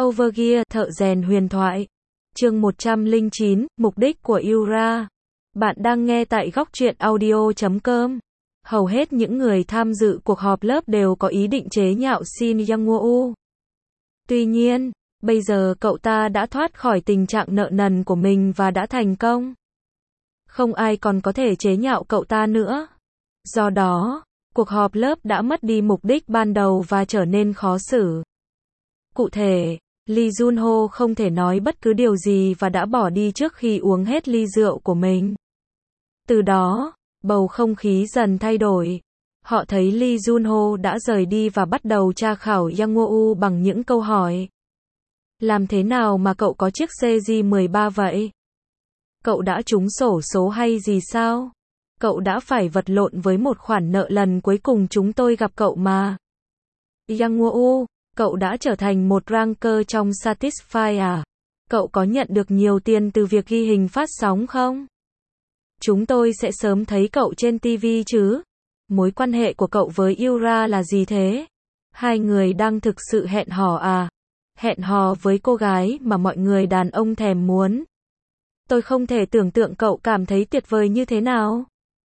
Overgear, thợ rèn huyền thoại. Chương 109, mục đích của Yura. Bạn đang nghe tại góc truyện audio.com. Hầu hết những người tham dự cuộc họp lớp đều có ý định chế nhạo Shin Young-woo. Tuy nhiên, bây giờ cậu ta đã thoát khỏi tình trạng nợ nần của mình và đã thành công. Không ai còn có thể chế nhạo cậu ta nữa. Do đó, cuộc họp lớp đã mất đi mục đích ban đầu và trở nên khó xử. Cụ thể, Lee Junho không thể nói bất cứ điều gì và đã bỏ đi trước khi uống hết ly rượu của mình. Từ đó, bầu không khí dần thay đổi. Họ thấy Lee Junho đã rời đi và bắt đầu tra khảo Young-woo bằng những câu hỏi. Làm thế nào mà cậu có chiếc CJ13 vậy? Cậu đã trúng xổ số hay gì sao? Cậu đã phải vật lộn với một khoản nợ lần cuối cùng chúng tôi gặp cậu mà. Young-woo, cậu đã trở thành một ranker trong Satisfy à? Cậu có nhận được nhiều tiền từ việc ghi hình phát sóng không? Chúng tôi sẽ sớm thấy cậu trên TV chứ? Mối quan hệ của cậu với Yura là gì thế? Hai người đang thực sự hẹn hò à? Hẹn hò với cô gái mà mọi người đàn ông thèm muốn. Tôi không thể tưởng tượng cậu cảm thấy tuyệt vời như thế nào.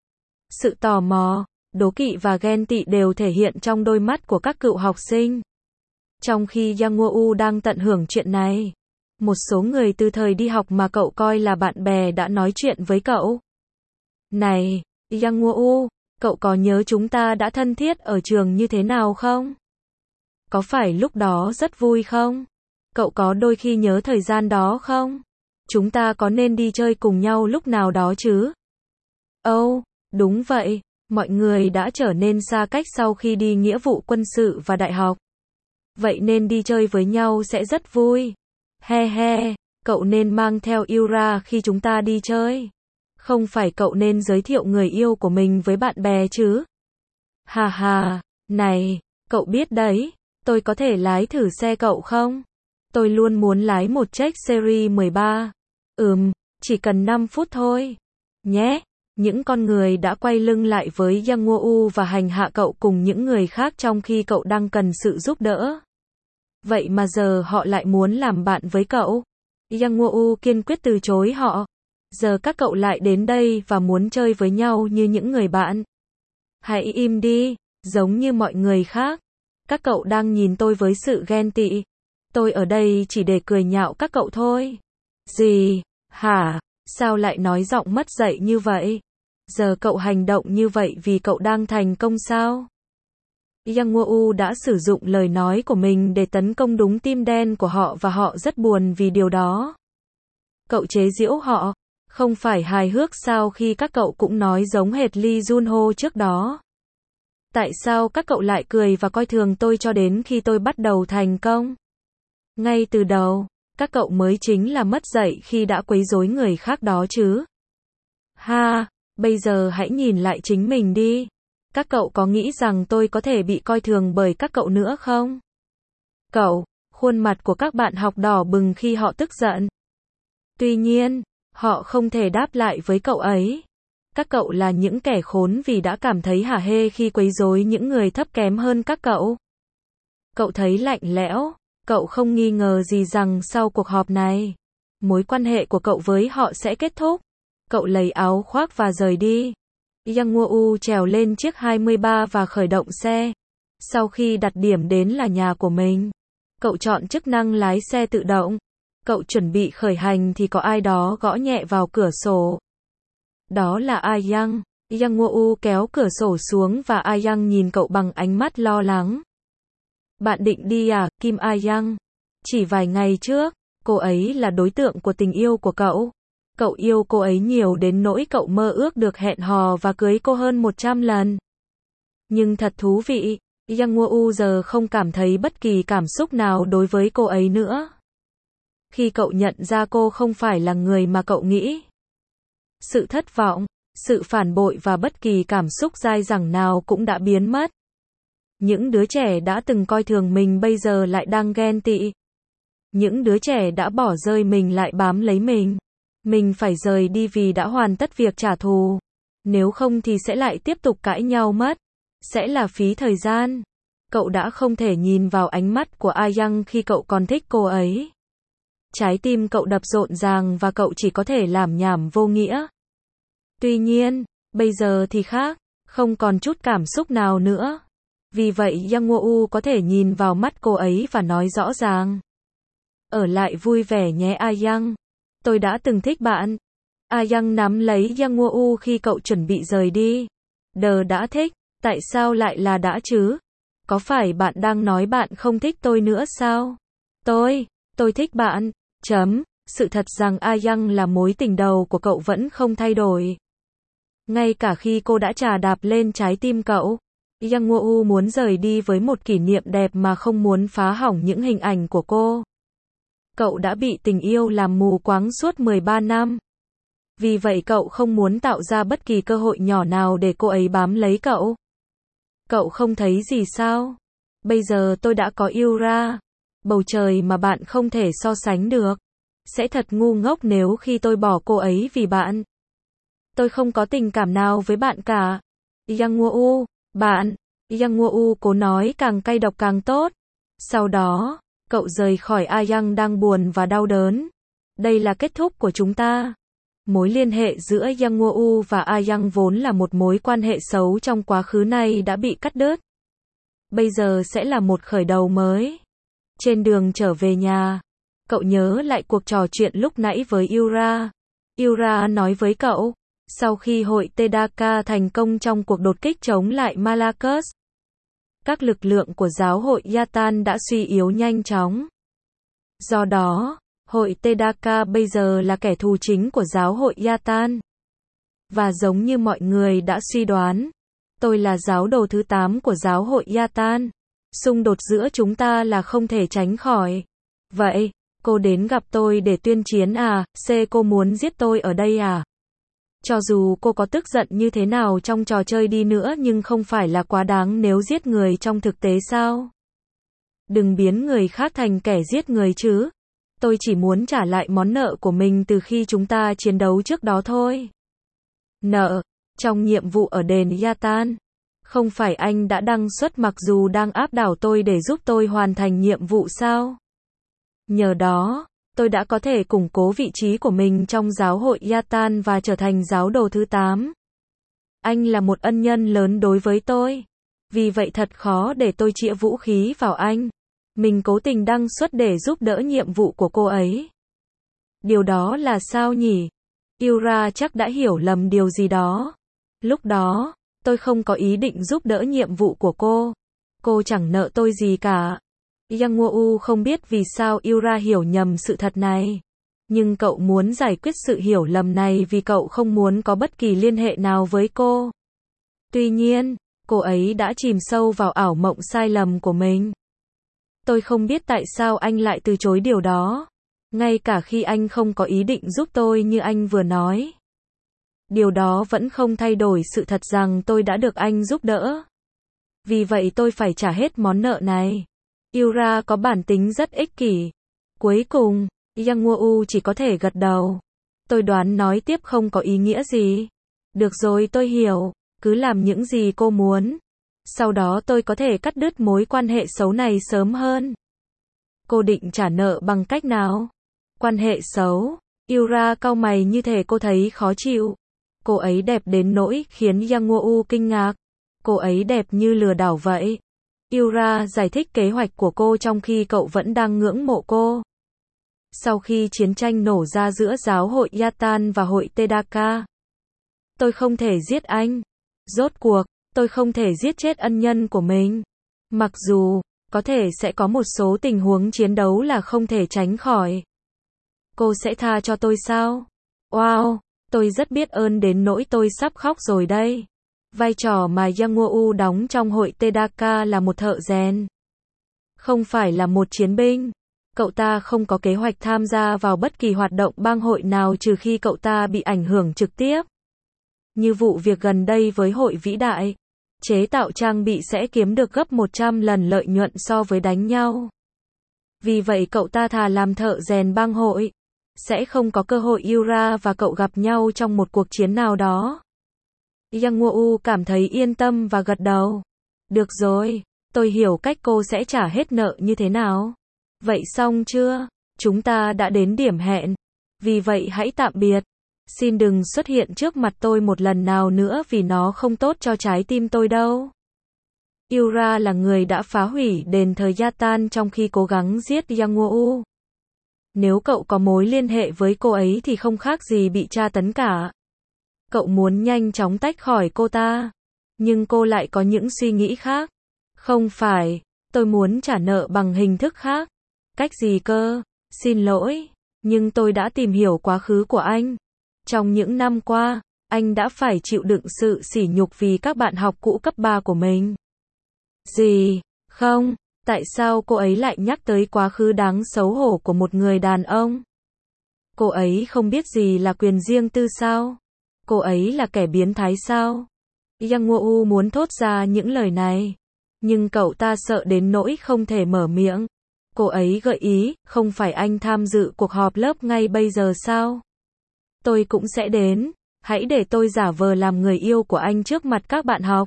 Sự tò mò, đố kỵ và ghen tị đều thể hiện trong đôi mắt của các cựu học sinh. Trong khi Young-woo đang tận hưởng chuyện này, một số người từ thời đi học mà cậu coi là bạn bè đã nói chuyện với cậu. Này, Young-woo, cậu có nhớ chúng ta đã thân thiết ở trường như thế nào không? Có phải lúc đó rất vui không? Cậu có đôi khi nhớ thời gian đó không? Chúng ta có nên đi chơi cùng nhau lúc nào đó chứ? Ồ, đúng vậy, mọi người đã trở nên xa cách sau khi đi nghĩa vụ quân sự và đại học. Vậy nên đi chơi với nhau sẽ rất vui. He he, cậu nên mang theo Yura khi chúng ta đi chơi. Không phải cậu nên giới thiệu người yêu của mình với bạn bè chứ? Hà hà, này, cậu biết đấy, tôi có thể lái thử xe cậu không? Tôi luôn muốn lái một chiếc Series 13. Chỉ cần 5 phút thôi. Nhé. Những con người đã quay lưng lại với Young-woo và hành hạ cậu cùng những người khác trong khi cậu đang cần sự giúp đỡ. Vậy mà giờ họ lại muốn làm bạn với cậu. Young-woo kiên quyết từ chối họ. Giờ các cậu lại đến đây và muốn chơi với nhau như những người bạn. Hãy im đi, giống như mọi người khác. Các cậu đang nhìn tôi với sự ghen tị. Tôi ở đây chỉ để cười nhạo các cậu thôi. Gì? Hả? Sao lại nói giọng mất dạy như vậy? Giờ cậu hành động như vậy vì cậu đang thành công sao? Young-woo đã sử dụng lời nói của mình để tấn công đúng tim đen của họ và họ rất buồn vì điều đó. Cậu chế giễu họ, không phải hài hước sao khi các cậu cũng nói giống hệt Lee Junho trước đó? Tại sao các cậu lại cười và coi thường tôi cho đến khi tôi bắt đầu thành công? Ngay từ đầu, các cậu mới chính là mất dạy khi đã quấy rối người khác đó chứ. Ha, bây giờ hãy nhìn lại chính mình đi. Các cậu có nghĩ rằng tôi có thể bị coi thường bởi các cậu nữa không? Cậu, khuôn mặt của các bạn học đỏ bừng khi họ tức giận. Tuy nhiên, họ không thể đáp lại với cậu ấy. Các cậu là những kẻ khốn vì đã cảm thấy hả hê khi quấy rối những người thấp kém hơn các cậu. Cậu thấy lạnh lẽo. Cậu không nghi ngờ gì rằng sau cuộc họp này, mối quan hệ của cậu với họ sẽ kết thúc. Cậu lấy áo khoác và rời đi. Young-woo trèo lên chiếc 23 và khởi động xe. Sau khi đặt điểm đến là nhà của mình, cậu chọn chức năng lái xe tự động. Cậu chuẩn bị khởi hành thì có ai đó gõ nhẹ vào cửa sổ. Đó là A-young. Young-woo kéo cửa sổ xuống và A-young nhìn cậu bằng ánh mắt lo lắng. Bạn định đi à, Kim A-young? Chỉ vài ngày trước, cô ấy là đối tượng của tình yêu của cậu. Cậu yêu cô ấy nhiều đến nỗi cậu mơ ước được hẹn hò và cưới cô hơn 100 lần. Nhưng thật thú vị, Young-woo giờ không cảm thấy bất kỳ cảm xúc nào đối với cô ấy nữa. Khi cậu nhận ra cô không phải là người mà cậu nghĩ. Sự thất vọng, sự phản bội và bất kỳ cảm xúc dai dẳng nào cũng đã biến mất. Những đứa trẻ đã từng coi thường mình bây giờ lại đang ghen tị. Những đứa trẻ đã bỏ rơi mình lại bám lấy mình. Mình phải rời đi vì đã hoàn tất việc trả thù. Nếu không thì sẽ lại tiếp tục cãi nhau mất. Sẽ là phí thời gian. Cậu đã không thể nhìn vào ánh mắt của A Young khi cậu còn thích cô ấy. Trái tim cậu đập rộn ràng và cậu chỉ có thể làm nhảm vô nghĩa. Tuy nhiên, bây giờ thì khác, không còn chút cảm xúc nào nữa. Vì vậy Yang Woo có thể nhìn vào mắt cô ấy và nói rõ ràng. Ở lại vui vẻ nhé A Young. Tôi đã từng thích bạn. A Young nắm lấy Yang Woo khi cậu chuẩn bị rời đi. Đờ đã thích, tại sao lại là đã chứ? Có phải bạn đang nói bạn không thích tôi nữa sao? Tôi thích bạn. Sự thật rằng A Young là mối tình đầu của cậu vẫn không thay đổi. Ngay cả khi cô đã chà đạp lên trái tim cậu, Yang Woo muốn rời đi với một kỷ niệm đẹp mà không muốn phá hỏng những hình ảnh của cô. Cậu đã bị tình yêu làm mù quáng suốt 13 năm. Vì vậy cậu không muốn tạo ra bất kỳ cơ hội nhỏ nào để cô ấy bám lấy cậu. Cậu không thấy gì sao? Bây giờ tôi đã có Yura. Bầu trời mà bạn không thể so sánh được. Sẽ thật ngu ngốc nếu khi tôi bỏ cô ấy vì bạn. Tôi không có tình cảm nào với bạn cả. Yang Woo, bạn. Yang Woo cố nói càng cay độc càng tốt. Sau đó, cậu rời khỏi A Young đang buồn và đau đớn. Đây là kết thúc của chúng ta. Mối liên hệ giữa Yang Woo và A Young vốn là một mối quan hệ xấu trong quá khứ này đã bị cắt đứt. Bây giờ sẽ là một khởi đầu mới. Trên đường trở về nhà, cậu nhớ lại cuộc trò chuyện lúc nãy với Yura. Yura nói với cậu, sau khi hội Tedaka thành công trong cuộc đột kích chống lại Malakos, các lực lượng của giáo hội Yatan đã suy yếu nhanh chóng. Do đó, hội Tedaka bây giờ là kẻ thù chính của giáo hội Yatan. Và giống như mọi người đã suy đoán, tôi là giáo đồ thứ 8 của giáo hội Yatan. Xung đột giữa chúng ta là không thể tránh khỏi. Vậy, cô đến gặp tôi để tuyên chiến à? Cô muốn giết tôi ở đây à? Cho dù cô có tức giận như thế nào trong trò chơi đi nữa nhưng không phải là quá đáng nếu giết người trong thực tế sao? Đừng biến người khác thành kẻ giết người chứ. Tôi chỉ muốn trả lại món nợ của mình từ khi chúng ta chiến đấu trước đó thôi. Nợ, trong nhiệm vụ ở đền Yatan. Không phải anh đã đăng xuất mặc dù đang áp đảo tôi để giúp tôi hoàn thành nhiệm vụ sao? Nhờ đó, tôi đã có thể củng cố vị trí của mình trong giáo hội Yatan và trở thành giáo đồ thứ 8. Anh là một ân nhân lớn đối với tôi. Vì vậy thật khó để tôi chĩa vũ khí vào anh. Mình cố tình đăng xuất để giúp đỡ nhiệm vụ của cô ấy. Điều đó là sao nhỉ? Yura chắc đã hiểu lầm điều gì đó. Lúc đó, tôi không có ý định giúp đỡ nhiệm vụ của cô. Cô chẳng nợ tôi gì cả. Yang Woo không biết vì sao Yura hiểu nhầm sự thật này. Nhưng cậu muốn giải quyết sự hiểu lầm này vì cậu không muốn có bất kỳ liên hệ nào với cô. Tuy nhiên, cô ấy đã chìm sâu vào ảo mộng sai lầm của mình. Tôi không biết tại sao anh lại từ chối điều đó. Ngay cả khi anh không có ý định giúp tôi như anh vừa nói. Điều đó vẫn không thay đổi sự thật rằng tôi đã được anh giúp đỡ. Vì vậy tôi phải trả hết món nợ này. Yura có bản tính rất ích kỷ. Cuối cùng, Yang Woo chỉ có thể gật đầu. Tôi đoán nói tiếp không có ý nghĩa gì. Được rồi tôi hiểu, cứ làm những gì cô muốn. Sau đó tôi có thể cắt đứt mối quan hệ xấu này sớm hơn. Cô định trả nợ bằng cách nào? Quan hệ xấu? Yura cau mày như thể cô thấy khó chịu. Cô ấy đẹp đến nỗi khiến Yang Woo kinh ngạc. Cô ấy đẹp như lừa đảo vậy. Yura giải thích kế hoạch của cô trong khi cậu vẫn đang ngưỡng mộ cô. Sau khi chiến tranh nổ ra giữa giáo hội Yatan và hội Tedaka, tôi không thể giết anh. Rốt cuộc, tôi không thể giết chết ân nhân của mình. Mặc dù, có thể sẽ có một số tình huống chiến đấu là không thể tránh khỏi. Cô sẽ tha cho tôi sao? Wow, tôi rất biết ơn đến nỗi tôi sắp khóc rồi đây. Vai trò mà Yang Woo đóng trong hội Tedaka là một thợ rèn. Không phải là một chiến binh. Cậu ta không có kế hoạch tham gia vào bất kỳ hoạt động bang hội nào trừ khi cậu ta bị ảnh hưởng trực tiếp. Như vụ việc gần đây với hội vĩ đại. Chế tạo trang bị sẽ kiếm được gấp 100 lần lợi nhuận so với đánh nhau. Vì vậy cậu ta thà làm thợ rèn bang hội. Sẽ không có cơ hội Yura và cậu gặp nhau trong một cuộc chiến nào đó. Yang Woo cảm thấy yên tâm và gật đầu. Được rồi, Tôi hiểu cách cô sẽ trả hết nợ như thế nào. Vậy xong chưa? Chúng ta đã đến điểm hẹn. Vì vậy hãy tạm biệt. Xin đừng xuất hiện trước mặt tôi một lần nào nữa vì nó không tốt cho trái tim tôi đâu. Yura là người đã phá hủy đền thờ Yatan trong khi cố gắng giết Yang Woo. Nếu cậu có mối liên hệ với cô ấy thì không khác gì bị tra tấn cả. Cậu muốn nhanh chóng tách khỏi cô ta. Nhưng cô lại có những suy nghĩ khác. Không phải, tôi muốn trả nợ bằng hình thức khác. Cách gì cơ? Xin lỗi, nhưng tôi đã tìm hiểu quá khứ của anh. Trong những năm qua, anh đã phải chịu đựng sự sỉ nhục vì các bạn học cũ cấp 3 của mình. Gì? Không, tại sao cô ấy lại nhắc tới quá khứ đáng xấu hổ của một người đàn ông? Cô ấy không biết gì là quyền riêng tư sao? Cô ấy là kẻ biến thái sao? Yang Woo muốn thốt ra những lời này, nhưng cậu ta sợ đến nỗi không thể mở miệng. Cô ấy gợi ý, không phải anh tham dự cuộc họp lớp ngay bây giờ sao? Tôi cũng sẽ đến, hãy để tôi giả vờ làm người yêu của anh trước mặt các bạn học.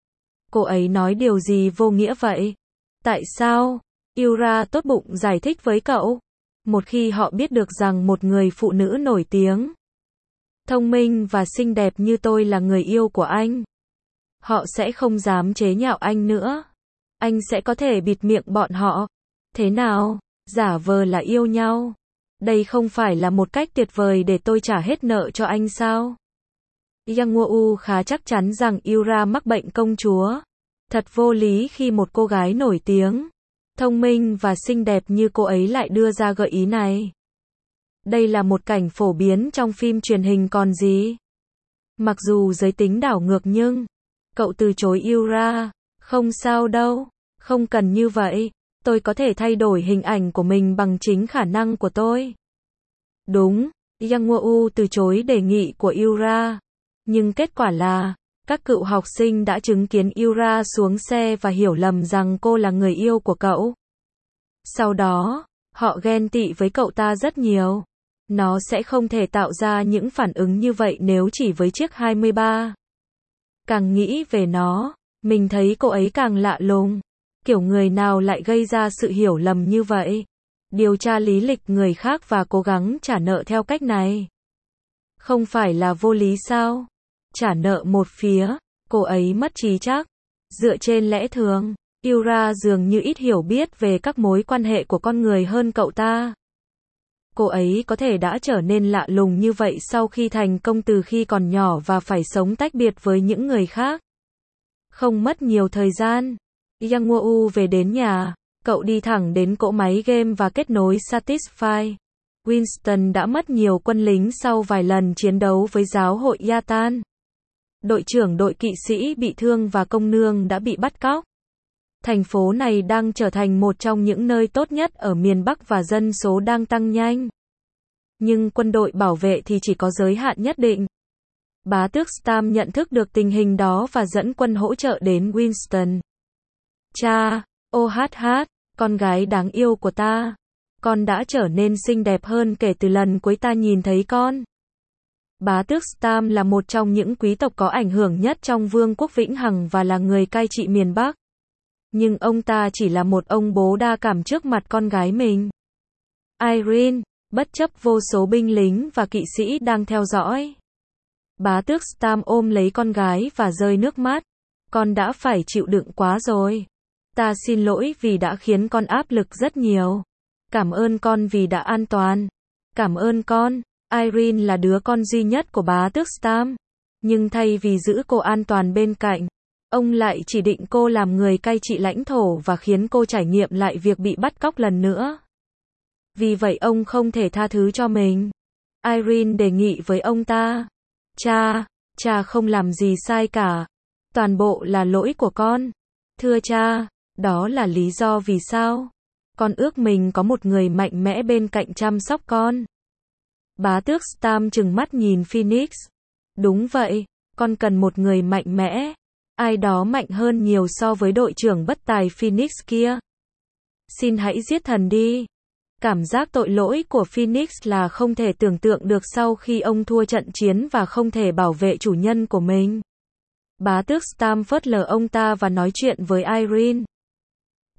Cô ấy nói điều gì vô nghĩa vậy? Tại sao? Yura tốt bụng giải thích với cậu. Một khi họ biết được rằng một người phụ nữ nổi tiếng, thông minh và xinh đẹp như tôi là người yêu của anh, họ sẽ không dám chế nhạo anh nữa. Anh sẽ có thể bịt miệng bọn họ. Thế nào? Giả vờ là yêu nhau. Đây không phải là một cách tuyệt vời để tôi trả hết nợ cho anh sao? Yang Woo khá chắc chắn rằng Yura mắc bệnh công chúa. Thật vô lý khi một cô gái nổi tiếng, thông minh và xinh đẹp như cô ấy lại đưa ra gợi ý này. Đây là một cảnh phổ biến trong phim truyền hình còn gì. Mặc dù giới tính đảo ngược nhưng cậu từ chối Yura. Không sao đâu, không cần như vậy. Tôi có thể thay đổi hình ảnh của mình bằng chính khả năng của tôi. Đúng, Yang Woo từ chối đề nghị của Yura. Nhưng kết quả là, các cựu học sinh đã chứng kiến Yura xuống xe và hiểu lầm rằng cô là người yêu của cậu. Sau đó, họ ghen tị với cậu ta rất nhiều. Nó sẽ không thể tạo ra những phản ứng như vậy nếu chỉ với chiếc 23. Càng nghĩ về nó, mình thấy cô ấy càng lạ lùng. Kiểu người nào lại gây ra sự hiểu lầm như vậy? Điều tra lý lịch người khác và cố gắng trả nợ theo cách này. Không phải là vô lý sao? Trả nợ một phía, cô ấy mất trí chắc. Dựa trên lẽ thường, Yura dường như ít hiểu biết về các mối quan hệ của con người hơn cậu ta. Cô ấy có thể đã trở nên lạ lùng như vậy sau khi thành công từ khi còn nhỏ và phải sống tách biệt với những người khác. Không mất nhiều thời gian, Yang Woo về đến nhà, cậu đi thẳng đến cỗ máy game và kết nối Satisfy. Winston đã mất nhiều quân lính sau vài lần chiến đấu với giáo hội Yatan. Đội trưởng đội kỵ sĩ bị thương và công nương đã bị bắt cóc. Thành phố này đang trở thành một trong những nơi tốt nhất ở miền Bắc và dân số đang tăng nhanh. Nhưng quân đội bảo vệ thì chỉ có giới hạn nhất định. Bá tước Stam nhận thức được tình hình đó và dẫn quân hỗ trợ đến Winston. Cha, con gái đáng yêu của ta. Con đã trở nên xinh đẹp hơn kể từ lần cuối ta nhìn thấy con. Bá tước Stam là một trong những quý tộc có ảnh hưởng nhất trong Vương quốc Vĩnh Hằng và là người cai trị miền Bắc. Nhưng ông ta chỉ là một ông bố đa cảm trước mặt con gái mình. Irene, bất chấp vô số binh lính và kỵ sĩ đang theo dõi. Bá tước Stam ôm lấy con gái và rơi nước mắt. Con đã phải chịu đựng quá rồi. Ta xin lỗi vì đã khiến con áp lực rất nhiều. Cảm ơn con vì đã an toàn. Cảm ơn con. Irene là đứa con duy nhất của bá tước Stam. Nhưng thay vì giữ cô an toàn bên cạnh, ông lại chỉ định cô làm người cai trị lãnh thổ và khiến cô trải nghiệm lại việc bị bắt cóc lần nữa. Vì vậy ông không thể tha thứ cho mình. Irene đề nghị với ông ta. Cha không làm gì sai cả. Toàn bộ là lỗi của con. Thưa cha, đó là lý do vì sao con ước mình có một người mạnh mẽ bên cạnh chăm sóc con. Bá tước Stam trừng mắt nhìn Phoenix. Đúng vậy, con cần một người mạnh mẽ. Ai đó mạnh hơn nhiều so với đội trưởng bất tài Phoenix kia. Xin hãy giết thần đi. Cảm giác tội lỗi của Phoenix là không thể tưởng tượng được sau khi ông thua trận chiến và không thể bảo vệ chủ nhân của mình. Bá tước Stam phớt lờ ông ta và nói chuyện với Irene.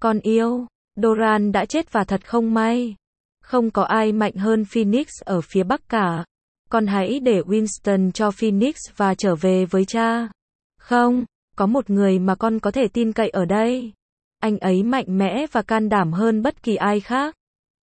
Con yêu, Doran đã chết và thật không may. Không có ai mạnh hơn Phoenix ở phía Bắc cả. Con hãy để Winston cho Phoenix và trở về với cha. Không, có một người mà con có thể tin cậy ở đây. Anh ấy mạnh mẽ và can đảm hơn bất kỳ ai khác.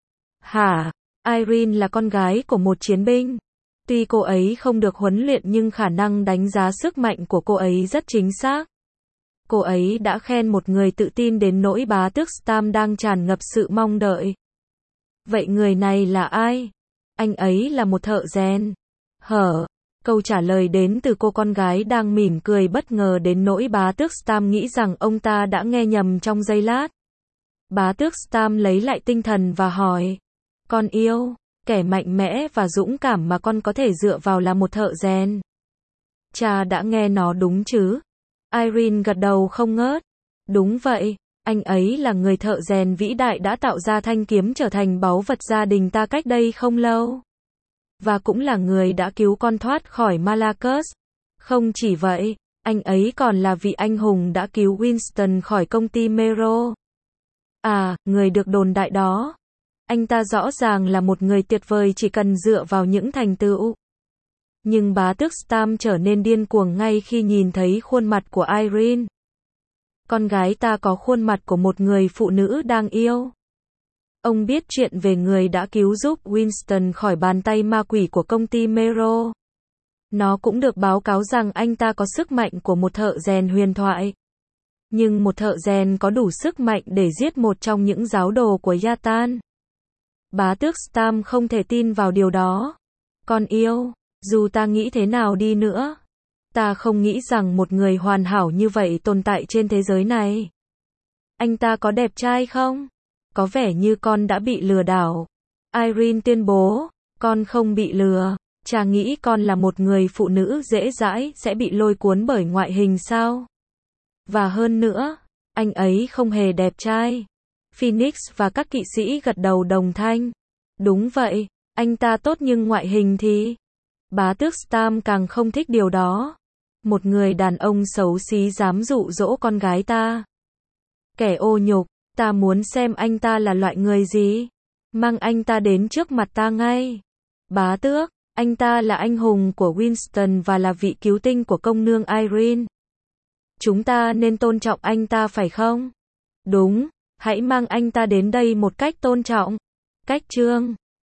Hả? Irene là con gái của một chiến binh. Tuy cô ấy không được huấn luyện nhưng khả năng đánh giá sức mạnh của cô ấy rất chính xác. Cô ấy đã khen một người tự tin đến nỗi bá tước Stam đang tràn ngập sự mong đợi. Vậy người này là ai? Anh ấy là một thợ rèn. Hở? Câu trả lời đến từ cô con gái đang mỉm cười bất ngờ đến nỗi bá tước Stam nghĩ rằng ông ta đã nghe nhầm trong giây lát. Bá tước Stam lấy lại tinh thần và hỏi. Con yêu, kẻ mạnh mẽ và dũng cảm mà con có thể dựa vào là một thợ rèn. Cha đã nghe nó đúng chứ? Irene gật đầu không ngớt. Đúng vậy, anh ấy là người thợ rèn vĩ đại đã tạo ra thanh kiếm trở thành báu vật gia đình ta cách đây không lâu. Và cũng là người đã cứu con thoát khỏi Malacus. Không chỉ vậy, anh ấy còn là vị anh hùng đã cứu Winston khỏi công ty Mero. À, người được đồn đại đó. Anh ta rõ ràng là một người tuyệt vời chỉ cần dựa vào những thành tựu. Nhưng bá tước Stam trở nên điên cuồng ngay khi nhìn thấy khuôn mặt của Irene. Con gái ta có khuôn mặt của một người phụ nữ đang yêu. Ông biết chuyện về người đã cứu giúp Winston khỏi bàn tay ma quỷ của công ty Mero. Nó cũng được báo cáo rằng anh ta có sức mạnh của một thợ rèn huyền thoại. Nhưng một thợ rèn có đủ sức mạnh để giết một trong những giáo đồ của Yatan. Bá tước Stam không thể tin vào điều đó. Con yêu, dù ta nghĩ thế nào đi nữa, ta không nghĩ rằng một người hoàn hảo như vậy tồn tại trên thế giới này. Anh ta có đẹp trai không? Có vẻ như con đã bị lừa đảo. Irene tuyên bố, con không bị lừa. Cha nghĩ con là một người phụ nữ dễ dãi sẽ bị lôi cuốn bởi ngoại hình sao? Và hơn nữa, anh ấy không hề đẹp trai. Phoenix và các kỵ sĩ gật đầu đồng thanh. Đúng vậy, anh ta tốt nhưng ngoại hình thì... Bá tước Stam càng không thích điều đó. Một người đàn ông xấu xí dám dụ dỗ con gái ta. Kẻ ô nhục, ta muốn xem anh ta là loại người gì. Mang anh ta đến trước mặt ta ngay. Bá tước, anh ta là anh hùng của Winston và là vị cứu tinh của công nương Irene. Chúng ta nên tôn trọng anh ta phải không? Đúng, hãy mang anh ta đến đây một cách tôn trọng. Cách chương